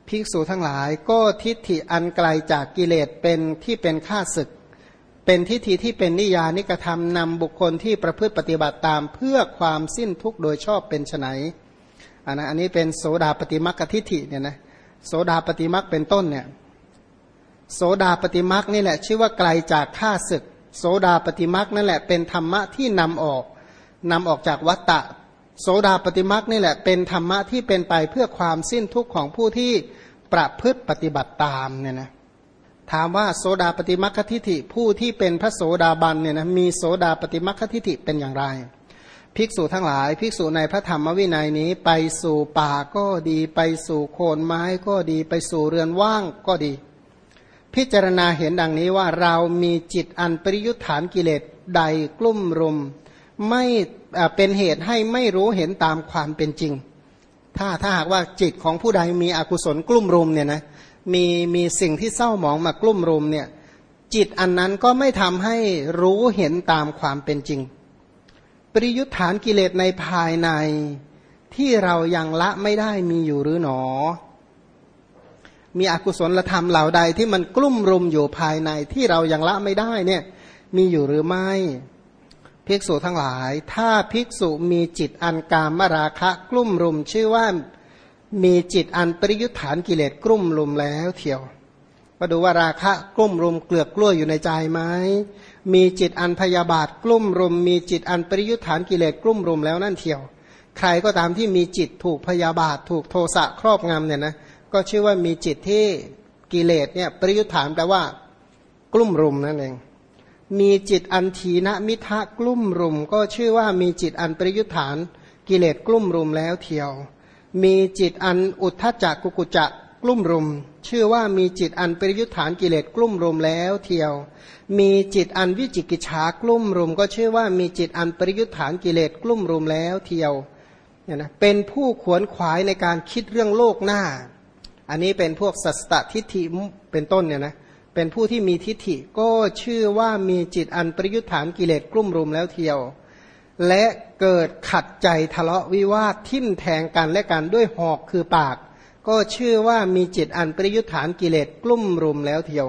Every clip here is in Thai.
ภิกษุทั้งหลายก็ทิฏฐิอันไกลจากกิเลสเป็นที่เป็นข้าศึกเป็นทิฏฐิที่เป็นนิยานิกธรรมนำบุคคลที่ประพฤติปฏิบัติตามเพื่อความสิ้นทุกข์โดยชอบเป็นไฉนอันนี้เป็นโสดาปฏิมัคคทิฏฐิเนี่ยนะโสดาปฏิมัคเป็นต้นเนี่ยโสดาปฏิมัคนี่แหละชื่อว่าไกลจากข้าศึกโสดาปฏิมัคนั่นแหละเป็นธรรมะที่นำออกจากวัฏฏะโสดาปฏิมัคนี่แหละเป็นธรรมะที่เป็นไปเพื่อความสิ้นทุกข์ของผู้ที่ประพฤติปฏิบัติตามเนี่ยนะถามว่าโสดาปฏิมัคคทิฏฐิผู้ที่เป็นพระโสดาบันเนี่ยนะมีโสดาปฏิมัคคทิฏฐิเป็นอย่างไรภิกษุทั้งหลายภิกษุในพระธรรมวินัยนี้ไปสู่ป่าก็ดีไปสู่โคนไม้ก็ดีไปสู่เรือนว่างก็ดีพิจารณาเห็นดังนี้ว่าเรามีจิตอันปริยุทธานกิเลสใดกลุ่มรุมไม่เป็นเหตุให้ไม่รู้เห็นตามความเป็นจริงถ้าหากว่าจิตของผู้ใดมีอกุศลกลุ่มรุมเนี่ยนะมีสิ่งที่เศร้าหมองมากลุ่มรุมเนี่ยจิตอันนั้นก็ไม่ทำให้รู้เห็นตามความเป็นจริงปริยุทธานกิเลสในภายในที่เรายังละไม่ได้มีอยู่หรือหนอมีอกุศลธรรมเหล่าใดที่มันกลุ่มรุมอยู่ภายในที่เรายังละไม่ได้เนี่ยมีอยู่หรือไม่ภิกษุทั้งหลายถ้าภิกษุมีจิตอันกามราคะกลุ่มรุมชื่อว่ามีจิตอันปริยุทธานกิเลสกลุ่มรุมแล้วเถียวมาดูว่าราคะกลุ่มรุมเกลือกกลั้วอยู่ในใจไหมมีจิตอันพยาบาทกลุ่มรุมมีจิตอันปริยุทธานกิเลสกลุ่มรุมแล้วนั่นเถียวใครก็ตามที่มีจิตถูกพยาบาทถูกโทสะครอบงำเนี่ยนะก็ชื่อว่ามีจิตที่กิเลสเนี่ยปริยุทธานแปลว่ากลุ่มรุมนั่นเองมีจิตอันทีนะมิทะกลุ่มรุมก็ชื่อว่ามีจิตอันปริยุทธานกิเลสกลุ่มรุมแล้วเทียวมีจิตอันอุทธัจจะกุกุจจะกลุ่มรุมชื่อว่ามีจิตอันปริยุทธานกิเลสกลุ่มรุมแล้วเทียวมีจิตอันวิจิกิจฉากลุ่มรุมก็ชื่อว่ามีจิตอันปริยุทธานกิเลสกลุ่มรุมแล้วเทียวเนี่ยนะเป็นผู้ขวนขวายในการคิดเรื่องโลกหน้าอันนี้เป็นพวกสัสตทิฏฐิเป็นต้นเนี่ยนะเป็นผู้ที่มีทิฏฐิก็ชื่อว่ามีจิตอันปริยุทธานกิเลสกลุ่มรุมแล้วเทียวและเกิดขัดใจทะเลาะวิวาททิ่มแทงกันและกันด้วยหอกคือปากก็ชื่อว่ามีจิตอันปริยุทธานกิเลสกลุ่มรุมแล้วเทียว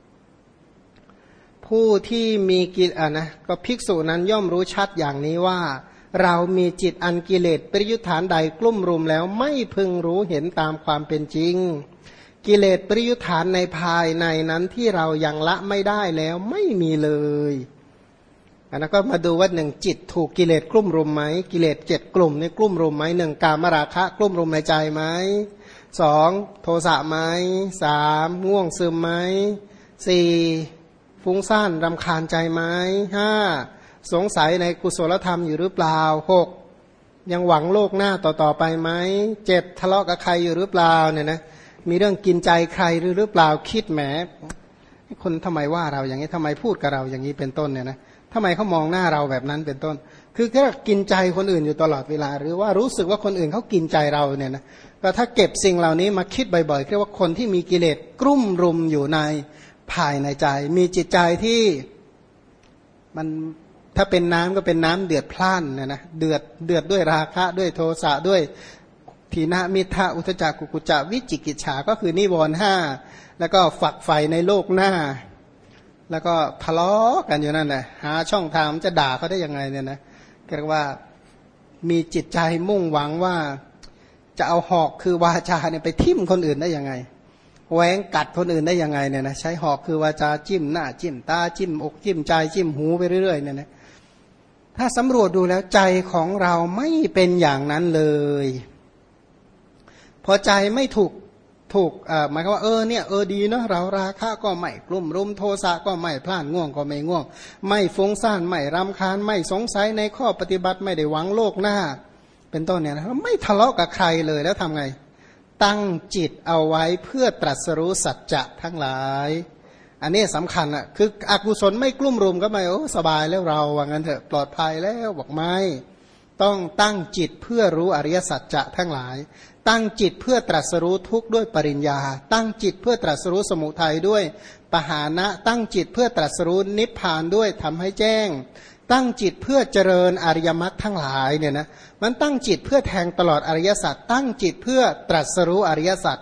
ผู้ที่มีกิเลสนะก็ภิกษุนั้นย่อมรู้ชัดอย่างนี้ว่าเรามีจิตอันกิเลสปริยุทธานใดกลุ่มรุมแล้วไม่พึงรู้เห็นตามความเป็นจริงกิเลสปริยุทธานในภายในนั้นที่เรายังละไม่ได้แล้วไม่มีเลยอันนั้นก็มาดูว่าหนึ่งจิตถูกกิเลสกลุ่มรุมไหมกิเลส7กลุ่มนี่กลุ่มรุมไหมหนึ่งกามราคะกลุ่มรุมในใจไหมสองโทสะไหมสามง่วงซึมไหมสี่ฟุ้งซ่านรำคาญใจไหมห้าสงสัยในกุศลธรรมอยู่หรือเปล่าหกยังหวังโลกหน้าต่อไปไหมเจ็ดทะเลาะกับใครอยู่หรือเปล่าเนี่ยนะมีเรื่องกินใจใครหรือเปล่าคิดแหมคนทำไมว่าเราอย่างนี้ทำไมพูดกับเราอย่างนี้เป็นต้นเนี่ยนะทำไมเขามองหน้าเราแบบนั้นเป็นต้นคือแค่กินใจคนอื่นอยู่ตลอดเวลาหรือว่ารู้สึกว่าคนอื่นเขากินใจเราเนี่ยนะก็ถ้าเก็บสิ่งเหล่านี้มาคิดบ่อยๆเรียกว่าคนที่มีกิเลสกลุ่มรุมอยู่ในภายในใจมีจิตใจที่มันถ้าเป็นน้ำก็เป็นน้ำเดือดพล่านเนี่ยนะเดือดด้วยราคะด้วยโทสะด้วยทีนะมิทะอุทธัจจะกุกุจจะวิจิกิจฉาก็คือนิวรณ์ห้าแล้วก็ฝักใฝ่ในโลกหน้าแล้วก็ทะเลาะกันอยู่นั่นแหละหาช่องทางจะด่าเขาได้ยังไงเนี่ยนะเรียกว่ามีจิตใจมุ่งหวังว่าจะเอาหอกคือวาจาเนี่ยไปทิ่มคนอื่นได้ยังไงแหวงกัดคนอื่นได้ยังไงเนี่ยนะใช้หอกคือวาจาจิ้มหน้าจิ้มตาจิ้มอกจิ้มใจจิ้มหูไปเรื่อยๆเนี่ยนะถ้าสำรวจดูแล้วใจของเราไม่เป็นอย่างนั้นเลยพอใจไม่ถูกหมายความว่าเนี่ยดีเนาะเราราคะก็ไม่กลุ่มรุมโทสะก็ไม่พล่านง่วงก็ไม่ง่วงไม่ฟุ้งซ่านไม่รำคาญไม่สงสัยในข้อปฏิบัติไม่ได้หวังโลกหน้าเป็นต้นเนี่ยนะไม่ทะเลาะกับใครเลยแล้วทำไงตั้งจิตเอาไว้เพื่อตรัสรู้สัจจะทั้งหลายอันนี้สำคัญอ่ะคืออกุศลไม่กลุ่มรุมก็ไม่สบายแล้วเราว่างั้นเถอะปลอดภัยแล้วบอกไม่ต้องตั้งจิตเพื่อรู้อริยสัจจะทั้งหลายตั้งจิตเพื่อตรัสรู้ทุกข์ด้วยปริญญาตั้งจิตเพื่อตรัสรู้สมุทัยด้วยปหานะตั้งจิตเพื่อตรัสรู้นิพพานด้วยทำให้แจ้งตั้งจิตเพื่อเจริญอริยมรรคทั้งหลายเนี่ยนะมันตั้งจิตเพื่อแทงตลอดอริยสัจตั้งจิตเพื่อตรัสรู้อริยสัจ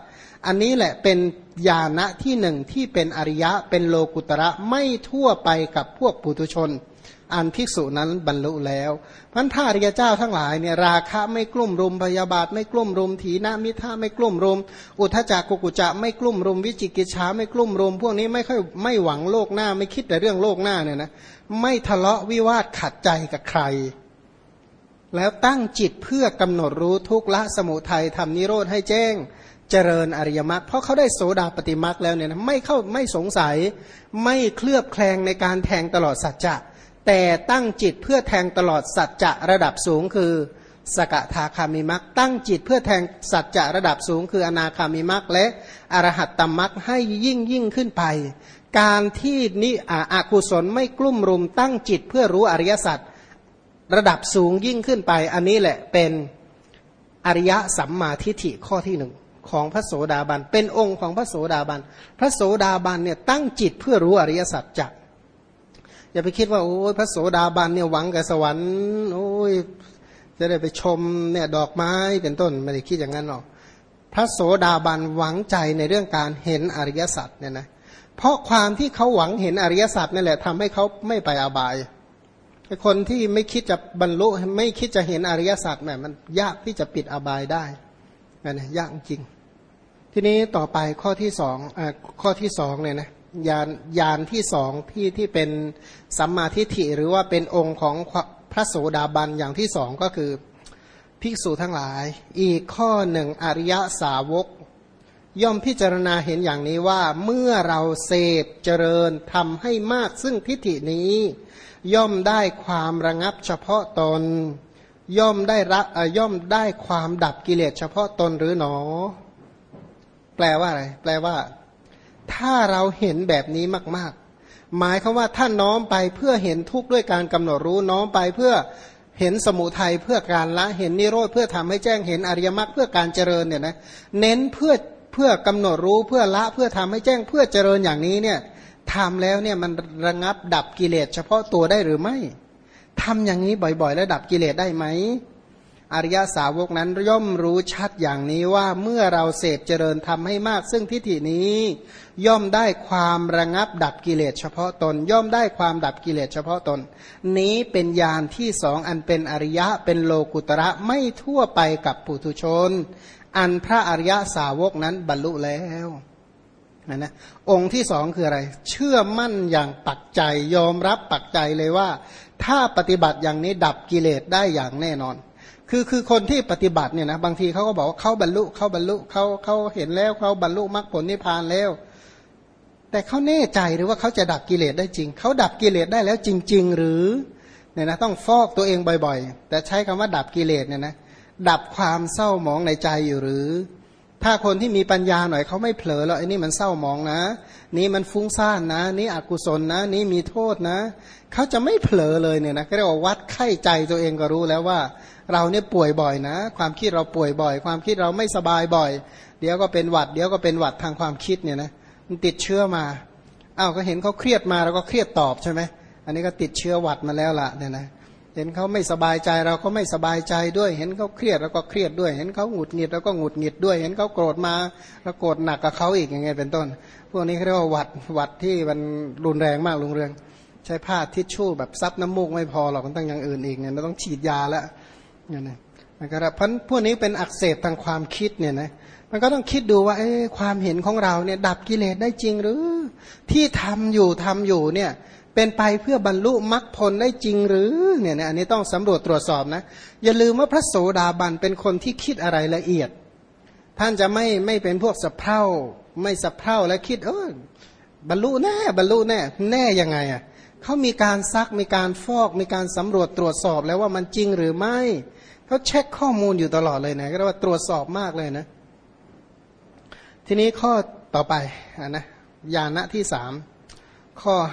อันนี้แหละเป็นญาณที่หนึ่งที่เป็นอริยะเป็นโลกุตระไม่ทั่วไปกับพวกปุถุชนอันภิกษุนั้นบรรลุแล้วพันธะอริยเจ้าทั้งหลายเนี่ยราคะไม่กลุ่มรุมพยาบาทไม่กลุ่มรุมถีนมิทะไม่กลุ่มรุมอุทธัจจะกุกุจจะไม่กลุ่มรุมวิจิกิจฉาไม่กลุ่มรุมพวกนี้ไม่หวังโลกหน้าไม่คิดแต่เรื่องโลกหน้าเนี่ยนะไม่ทะเลาะวิวาทขัดใจกับใครแล้วตั้งจิตเพื่อกำหนดรู้ทุกข์ละสมุทัยทำนิโรธให้แจ้งเจริญอริยมรรคเพราะเขาได้โสดาปฏิมรรคแล้วเนี่ยนะไม่สงสัยไม่เคลือบแคลงในการแทงตลอดสัจจะแต่ตั้งจิตเพื่อแทงตลอดสัจจะระดับสูงคือสกทาคามิมรรคตั้งจิตเพื่อแทงสัจจะระดับสูงคืออนาคามิมรรคและอรหัตตมรรคให้ยิ่งขึ้นไปการที่นิอกุศลไม่กลุ่มรุมตั้งจิตเพื่อรู้อริยสัจระดับสูงยิ่งขึ้นไปอันนี้แหละเป็นอริยสัมมาทิฏฐิข้อที่หนึ่งของพระโสดาบันเป็นองค์ของพระโสดาบันพระโสดาบันเนี่ยตั้งจิตเพื่อรู้อริยสัจจะอย่าไปคิดว่าโอ้ยพระโสดาบันเนี่ยหวังกับสวรรค์โอ้ยจะได้ไปชมเนี่ยดอกไม้เป็นต้นไม่ได้คิดอย่างนั้นหรอกพระโสดาบันหวังใจในเรื่องการเห็นอริยสัจเนี่ยนะเพราะความที่เขาหวังเห็นอริยสัจนั่นแหละทำให้เขาไม่ไปอบายคนที่ไม่คิดจะบรรลุไม่คิดจะเห็นอริยสัจเนี่ยมันยากที่จะปิดอบายได้นะยากจริงทีนี้ต่อไปข้อที่สองเนี่ยนะญาณที่สองที่เป็นสัมมาทิฏฐิหรือว่าเป็นองค์ของพระโสดาบันอย่างที่สองก็คือภิกษุทั้งหลายอีกข้อหนึ่งอริยสาวกย่อมพิจารณาเห็นอย่างนี้ว่าเมื่อเราเสพเจริญทำให้มากซึ่งทิฏฐินี้ย่อมได้ความระงับเฉพาะตนย่อมได้ความดับกิเลสเฉพาะตนหรือหนอแปลว่าอะไรแปลว่าถ้าเราเห็นแบบนี้มากๆหมายความว่าถ้าน้อมไปเพื่อเห็นทุกข์ด้วยการกำหนดรู้น้อมไปเพื่อเห็นสมุทัยเพื่อการละเห็นนิโรธเพื่อทำให้แจ้งเห็นอริยมรรคเพื่อการเจริญเนี่ยนะเน้นเพื่อกำหนดรู้เพื่อละเพื่อทำให้แจ้งเพื่อเจริญอย่างนี้เนี่ยทำแล้วเนี่ยมันระงับดับกิเลสเฉพาะตัวได้หรือไม่ทำอย่างนี้บ่อยๆแล้วดับกิเลสได้ไหมอริยสาวกนั้นย่อมรู้ชัดอย่างนี้ว่าเมื่อเราเสพเจริญทำให้มากซึ่งทิฏฐินี้ย่อมได้ความระงับดับกิเลสเฉพาะตนย่อมได้ความดับกิเลสเฉพาะตนนี้เป็นญาณที่สองอันเป็นอริยะเป็นโลกุตระไม่ทั่วไปกับปุถุชนอันพระอริยสาวกนั้นบรรลุแล้วนะองค์ที่สองคืออะไรเชื่อมั่นอย่างปักใจยอมรับปักใจเลยว่าถ้าปฏิบัติอย่างนี้ดับกิเลสได้อย่างแน่นอนคือคนที่ปฏิบัติเนี่ยนะบางทีเขาก็บอกว่าเขาบรรลุเขาเห็นแล้วเขาบรรลุมรรคผลนิพพานแล้วแต่เขาแน่ใจหรือว่าเขาจะดับกิเลสได้จริงเขาดับกิเลสได้แล้วจริงๆหรือเนี่ยนะต้องฟอกตัวเองบ่อยๆแต่ใช้คำว่าดับกิเลสเนี่ยนะดับความเศร้าหมองในใจอยู่หรือถ้าคนที่มีปัญญาหน่อยเขาไม่เผลอแล้วไอ้นี่มันเศร้าหมองนะนี่มันฟุ้งซ่านนะนี่อกุศลนะนี่มีโทษนะเขาจะไม่เผลอเลยเนี่ยนะก็เรียกว่าวัดไข้ใจตัวเองก็รู้แล้วว่าเราเนี่ยป่วยบ่อยนะความคิดเราป่วยบ่อยความคิดเราไม่สบายบ่อยเดี๋ยวก็เป็นหวัดเดี๋ยวก็เป็นหวัดทางความคิดเนี่ยนะมันติดเชื้อมาอ้าวก็เห็นเขาเครียดมาเราก็เครียดตอบใช่ไหมอันนี้ก็ติดเชื้อหวัดมาแล้วล่ะเนี่ยนะเห็นเขาไม่สบายใจเราก็ไม่สบายใจด้วยเห็นเขาเครียดเราก็เครียดด้วยเห็นเขาหงุดหงิดเราก็หงุดหงิดด้วยเห็นเขาโกรธมาเราโกรธหนักกับเขาอีกอย่างเงี้ยเป็นต้นพวกนี้เขาเรียกว่าหวัดที่มันรุนแรงมากรุนแรงใช้ผ้าทิชชู่แบบซับน้ำมูกไม่พอหรอกมันต้องอย่างอื่นอีกเนี่ยเราต้องฉีดยาแล้วเนี่ยนะนะครับเพราะพวกนี้เป็นอักเสบทางความคิดเนี่ยนะมันก็ต้องคิดดูว่าความเห็นของเราเนี่ยดับกิเลสได้จริงหรือที่ทำอยู่เนี่ยเป็นไปเพื่อบรรลุมรรคผลได้จริงหรือเนี่ยอันนี้ต้องสำรวจตรวจสอบนะอย่าลืมว่าพระโสดาบันเป็นคนที่คิดอะไรละเอียดท่านจะไม่เป็นพวกสะเพร่าไม่สะเพร่าและคิดบรรลุแน่ยังไงอ่ะเขามีการซักมีการฟอกมีการสำรวจตรวจสอบแล้วว่ามันจริงหรือไม่เขาเช็คข้อมูลอยู่ตลอดเลยนะก็เรียกว่าตรวจสอบมากเลยนะทีนี้ข้อต่อไปนะญาณที่สามข้อ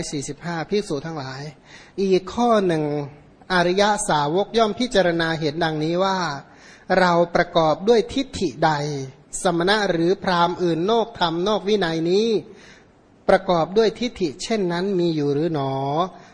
545ภิกษุทั้งหลายอีกข้อหนึ่งอริยสาวกย่อมพิจารณาเห็นดังนี้ว่าเราประกอบด้วยทิฏฐิใดสมณะหรือพราหมณ์อื่นนอกธรรมนอกวินัยนี้ประกอบด้วยทิฏฐิเช่นนั้นมีอยู่หรือหนอ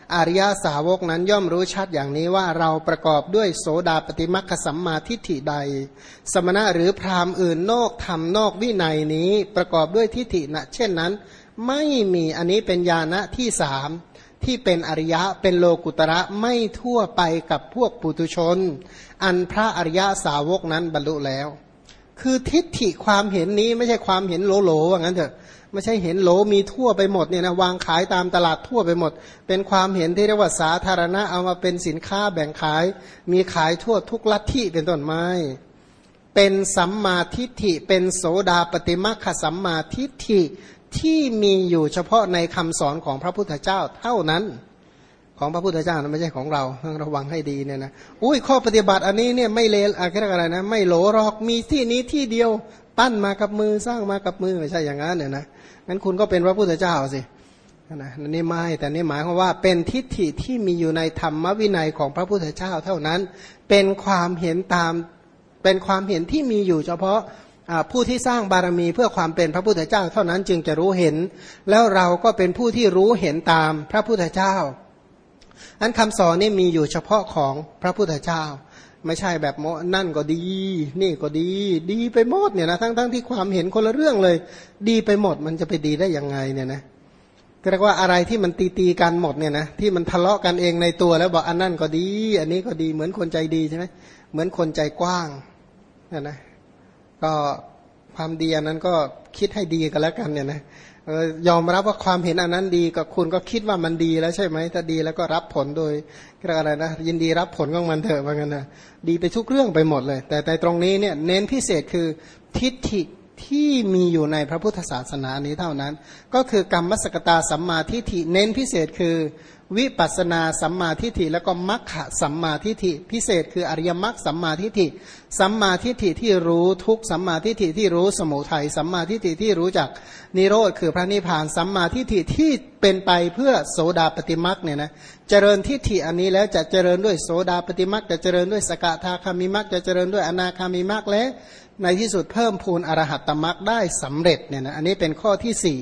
อริยสาวกนั้นย่อมรู้ชัดอย่างนี้ว่าเราประกอบด้วยโสดาปฏิมัคคสัมมาทิฏฐิใดสมณะหรือพราหมณ์อื่นนอกธรรมนอกวินัยนี้ประกอบด้วยทิฏฐินะเช่นนั้นไม่มีอันนี้เป็นญาณที่สามที่เป็นอริยะเป็นโลกุตระไม่ทั่วไปกับพวกปุถุชนอันพระอริยสาวกนั้นบรรลุแล้วคือทิฏฐิความเห็นนี้ไม่ใช่ความเห็นโหลๆว่างั้นเถอะไม่ใช่เห็นโหลมีทั่วไปหมดเนี่ยนะวางขายตามตลาดทั่วไปหมดเป็นความเห็นที่เรียกว่าสาธารณะเอามาเป็นสินค้าแบ่งขายมีขายทั่วทุกลัทธิเป็นต้นไม้เป็นสัมมาทิฏฐิเป็นโสดาปฏิมัคคสัมมาทิฏฐิที่มีอยู่เฉพาะในคำสอนของพระพุทธเจ้าเท่านั้นของพระพุทธเจ้านะไม่ใช่ของเราต้องระวังให้ดีเนี่ยนะอุ้ยข้อปฏิบัติอันนี้เนี่ยไม่เลวอะไรนะไม่โหลหรอกมีที่นี้ที่เดียวปั้นมากับมือสร้างมากับมือไม่ใช่อย่างนั้นเนี่ยนะงั้นคุณก็เป็นพระพุทธเจ้าสินะนี่ไม่แต่นี่หมายความว่าเป็นทิฏฐิที่มีอยู่ในธรรมวินัยของพระพุทธเจ้าเท่านั้นเป็นความเห็นตามเป็นความเห็นที่มีอยู่เฉพาะผู้ที่สร้างบารมีเพื่อความเป็นพระพุทธเจ้าเท่านั้นจึงจะรู้เห็นแล้วเราก็เป็นผู้ที่รู้เห็นตามพระพุทธเจ้าอันคำสอนนี่มีอยู่เฉพาะของพระพุทธเจ้าไม่ใช่แบบนั่นก็ดีนี่ก็ดีดีไปหมดเนี่ยนะทั้งที่ความเห็นคนละเรื่องเลยดีไปหมดมันจะไปดีได้ยังไงเนี่ยนะก็เรียกว่าอะไรที่มันตีกันหมดเนี่ยนะที่มันทะเลาะกันเองในตัวแล้วบอกอันนั่นก็ดีอันนี้ก็ดีเหมือนคนใจดีใช่ไหมเหมือนคนใจกว้างเนี่ยนะก็ความดีอันนั้นก็คิดให้ดีกันแล้วกันเนี่ยนะยอมรับว่าความเห็นอันนั้นดีกับคุณก็คิดว่ามันดีแล้วใช่ไหมถ้าดีแล้วก็รับผลโดยอะไรนะยินดีรับผลของมันเถอะว่างั้นนะดีไปทุกเรื่องไปหมดเลยแต่ตรงนี้เนี่ยเน้นพิเศษคือทิฏฐิที่มีอยู่ในพระพุทธศาสนานี้เท่านั้นก็คือกรรมสกตาสัมมาทิฏฐิเน้นพิเศษคือวิปัสสนาสัมมาทิฏฐิแล้วก็มัคคะสัมมาทิฏฐิพิเศษคืออริยมรรคสัมมาทิฏฐิสัมมาทิฏฐิที่รู้ทุกสัมมาทิฏฐิที่รู้สมุทัยสัมมาทิฏฐิที่รู้จักนิโรธคือพระนิพพานสัมมาทิฏฐิที่เป็นไปเพื่อโสดาปฏิมรรคเนี่ยนะเจริญทิฏฐิอันนี้แล้วจะเจริญด้วยโสดาปฏิมรรคจะเจริญด้วยสกทาคามิมรรคจะเจริญด้วยอนาคามิมรรคและในที่สุดเพิ่มพูนอรหัตตมรรคได้สำเร็จเนี่ยนะอันนี้เป็นข้อที่สี่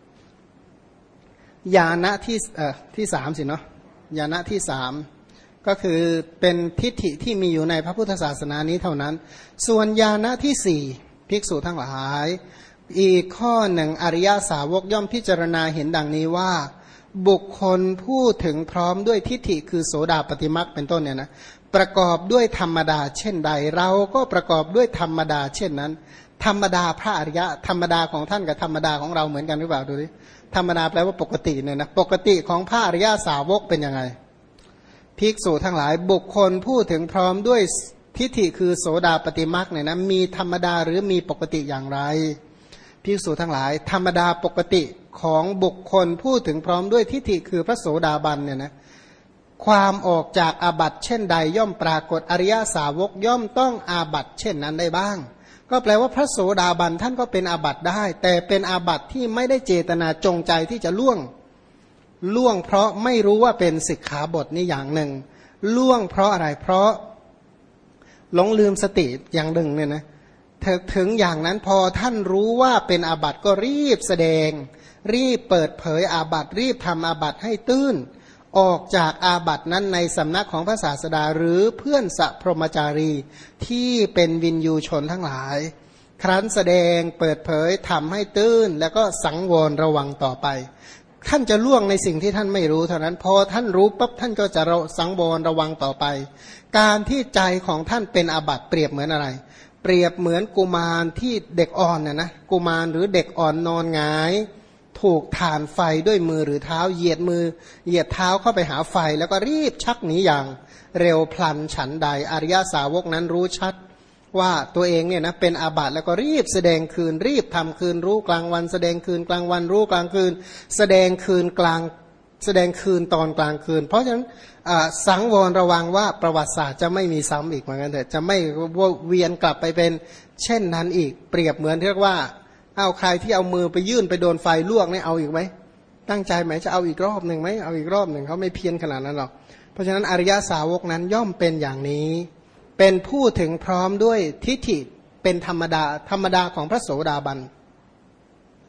ญาณที่สามสิเนาะญาณที่สามก็คือเป็นทิฏฐิที่มีอยู่ในพระพุทธศาสนานี้เท่านั้นส่วนญาณที่สี่ภิกษุทั้งหลายอีกข้อหนึ่งอริยสาวกย่อมพิจารณาเห็นดังนี้ว่าบุคคลผู้ถึงพร้อมด้วยทิฏฐิคือโสดาปฏิมรรคเป็นต้นเนี่ยนะประกอบด้วยธรรมดาเช่นใดเราก็ประกอบด้วยธรรมดาเช่นนั้นธรรมดาพระอริยะธรรมดาของท่านกับธรรมดาของเราเหมือนกันหรือเปล่าดูดิธรรมดาแปลว่าปกติเนี่ยนะปกติของพระอริยสาวกเป็นยังไงภิกษุทั้งหลายบุคคลผู้ถึงพร้อมด้วยทิฏฐิคือโสดาปฏิมรรคเนี่ยนะมีธรรมดาหรือมีปกติอย่างไรภิกษุทั้งหลายธรรมดาปกติของบุคคลผู้ถึงพร้อมด้วยทิฏฐิคือพระโสดาบันเนี่ยนะความออกจากอาบัติเช่นใดย่อมปรากฏอริยสาวกย่อมต้องอาบัติเช่นนั้นได้บ้างก็แปลว่าพระโสดาบันท่านก็เป็นอาบัติได้แต่เป็นอาบัติที่ไม่ได้เจตนาจงใจที่จะล่วงเพราะไม่รู้ว่าเป็นสิกขาบทนี่อย่างหนึ่งล่วงเพราะอะไรเพราะหลงลืมสติอย่างหนึ่งเนี่ยนะถึงอย่างนั้นพอท่านรู้ว่าเป็นอาบัติก็รีบแสดงรีบเปิดเผยอาบัติรีบทำอาบัติให้ตื้นออกจากอาบัตินั้นในสำนักของพระศาสดาหรือเพื่อนสัพพรหมจารีที่เป็นวินยูชนทั้งหลายครั้นแสดงเปิดเผยทำให้ตื้นแล้วก็สังวรระวังต่อไปท่านจะล่วงในสิ่งที่ท่านไม่รู้เท่านั้นพอท่านรู้ปั๊บท่านก็จะสังวรระวังต่อไปการที่ใจของท่านเป็นอาบัติเปรียบเหมือนอะไรเปรียบเหมือนกุมารที่เด็กอ่อนนะกุมารหรือเด็กอ่อนนอนหงายถูกถ่านไฟด้วยมือหรือเท้าเหยียดเท้าเข้าไปหาไฟแล้วก็รีบชักหนีอย่างเร็วพลันฉันใดอริยสาวกนั้นรู้ชัดว่าตัวเองเนี่ยนะเป็นอาบัติแล้วก็รีบแสดงคืนรีบทำคืนรู้กลางวันแสดงคืนกลางวันรู้กลางคืนแสดงคืนกลางแสดงคืนตอนกลางคืนเพราะฉะนั้นสังวรระวังว่าประวัติศาสตร์จะไม่มีซ้ำอีกเหมือนกันเถอะจะไม่เวียนกลับไปเป็นเช่นนั้นอีกเปรียบเหมือนเรียกว่าเอาใครที่เอามือไปยื่นไปโดนไฟลวกเนี่ยเอาอีกไหมตั้งใจไหมจะเอาอีกรอบหนึ่งไหมเอาอีกรอบหนึ่งเขาไม่เพี้ยนขนาดนั้นหรอกเพราะฉะนั้นอริยสาวกนั้นย่อมเป็นอย่างนี้เป็นผู้ถึงพร้อมด้วยทิฏฐิเป็นธรรมดาของพระโสดาบัน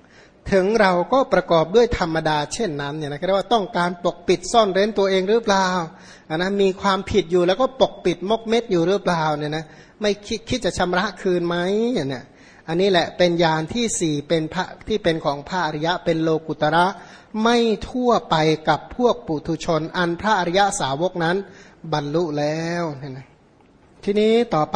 ถึงเราก็ประกอบด้วยธรรมดาเช่นนั้นเนี่ยนะเรียกว่าต้องการปกปิดซ่อนเร้นตัวเองหรือเปล่านะมีความผิดอยู่แล้วก็ปกปิดมกเม็ดอยู่หรือเปล่าเนี่ยนะไม่คิดจะชำระคืนไหมเนี่ยอันนี้แหละเป็นญาณที่สี่เป็นพระที่เป็นของพระอริยะเป็นโลกุตระไม่ทั่วไปกับพวกปุถุชนอันพระอริยะสาวกนั้นบรรลุแล้วเนี่ยนะทีนี้ต่อไป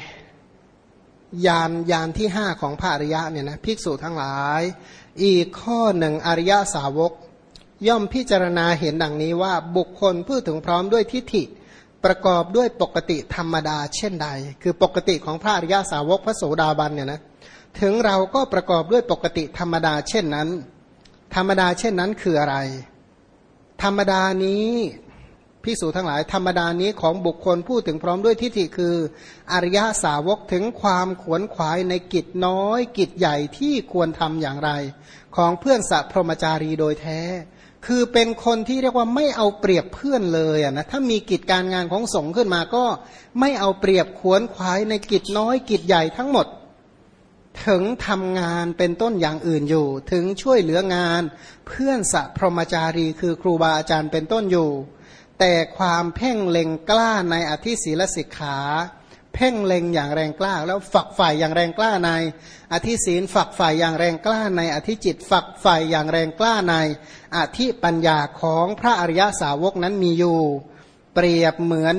ญาณที่ห้าของพระอริยะเนี่ยนะภิกษุทั้งหลายอีกข้อหนึ่งอริยสาวกย่อมพิจารณาเห็นดังนี้ว่าบุคคลผู้ถึงพร้อมด้วยทิฏฐิประกอบด้วยปกติธรรมดาเช่นใดคือปกติของพระอริยสาวกพระโสดาบันเนี่ยนะถึงเราก็ประกอบด้วยปกติธรรมดาเช่นนั้นธรรมดาเช่นนั้นคืออะไรธรรมดานี้ภิกษุทั้งหลายธรรมดานี้ของบุคคลผู้ถึงพร้อมด้วยทิฏฐิคืออริยสาวกถึงความขวนขวายในกิจน้อยกิจใหญ่ที่ควรทำอย่างไรของเพื่อนสัพพรหมจารีโดยแท้คือเป็นคนที่เรียกว่าไม่เอาเปรียบเพื่อนเลยนะถ้ามีกิจการงานของสงฆ์ขึ้นมาก็ไม่เอาเปรียบขวนขวายในกิจน้อยกิจใหญ่ทั้งหมดถึงทำงานเป็นต้นอย่างอื่นอยู่ถึงช่วยเหลืองานเพื่อนสัพพรหมจารีคือครูบาอาจารย์เป็นต้นอยู่แต่ความเพ่งเล็งกล้าในอธิศีลสิกขาเพ่งเล็งอย่างแรงกล้าแล้วฝักใฝ่อย่างแรงกล้าในอธิศีลฝักใฝ่อย่างแรงกล้าในอธิจิตฝักใฝ่อย่างแรงกล้าในอธิปัญญาของพระอริยสาวกนั้นมีอยู่เปรียบเหมือน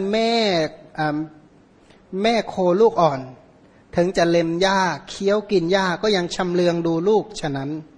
แม่โคลูกอ่อนถึงจะเล็มหญ้าเคี้ยวกินหญ้าก็ยังชำเลืองดูลูกฉะนั้น